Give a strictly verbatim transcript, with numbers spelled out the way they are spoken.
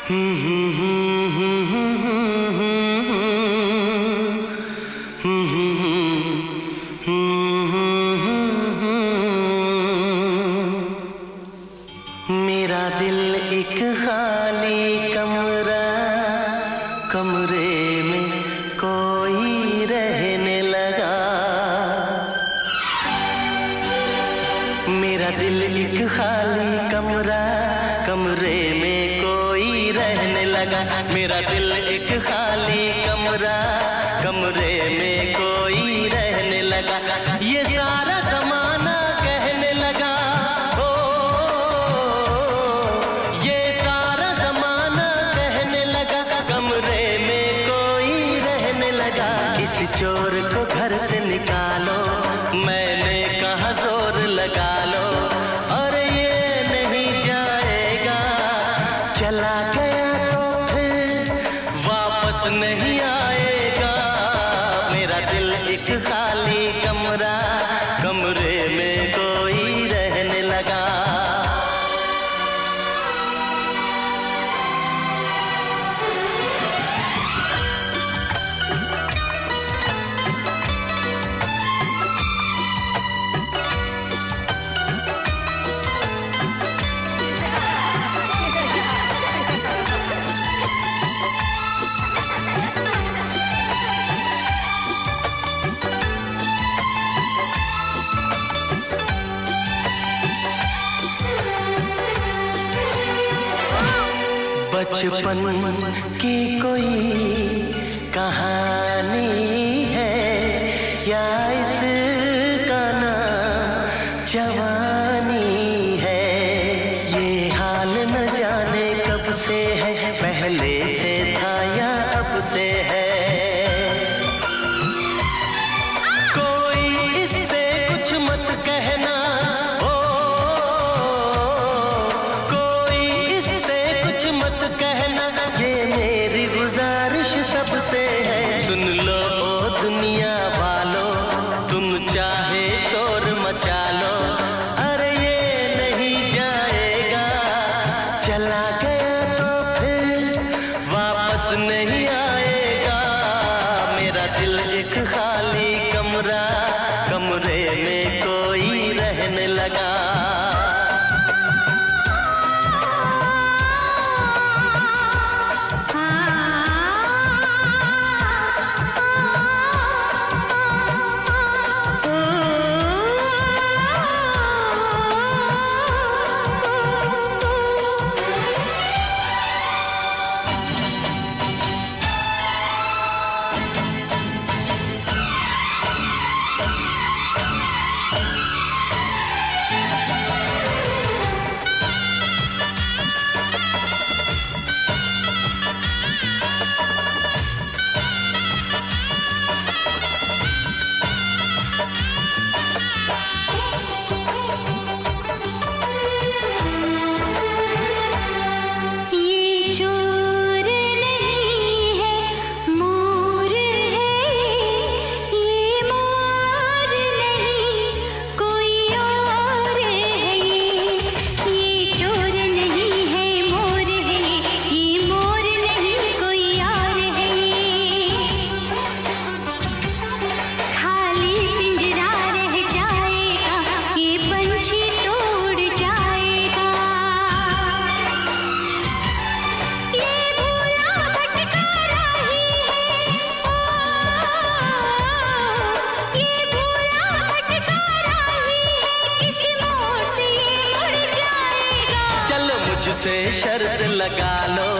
मेरा दिल एक खाली कमरा, कमरे में कोई रहने लगा। मेरा दिल एक खाली कमरा, कमरे में कोई रहने लगा। मेरा दिल एक खाली कमरा, कमरे में कोई रहने लगा। ये सारा जमाना कहने लगा, ओ ये सारा जमाना कहने लगा, कमरे में कोई रहने लगा। इस चोर को घर से निकालो, मैंने कहा जोर लगा लो, और ये नहीं जाएगा। चला गया तो फिर वापस नहीं आएगा। मेरा दिल एक खाली कमरा, कमरे में कोई रहने लगा। बचपन की कोई कहानी है, या इसका नाम जवानी है। ये हाल न जाने कब से है, पहले से था या अब से है। कोई इससे कुछ मत कहना, कहना ये मेरी गुजारिश सबसे है। सुन लो ओ दुनिया वालों, तुम चाहे शोर मचा लो, अरे ये नहीं जाएगा। चला गया तो फिर वापस नहीं आएगा। मेरा दिल एक खाली कमरा, कमरे में कोई रहने लगा। मुझसे शर्त लगा लो,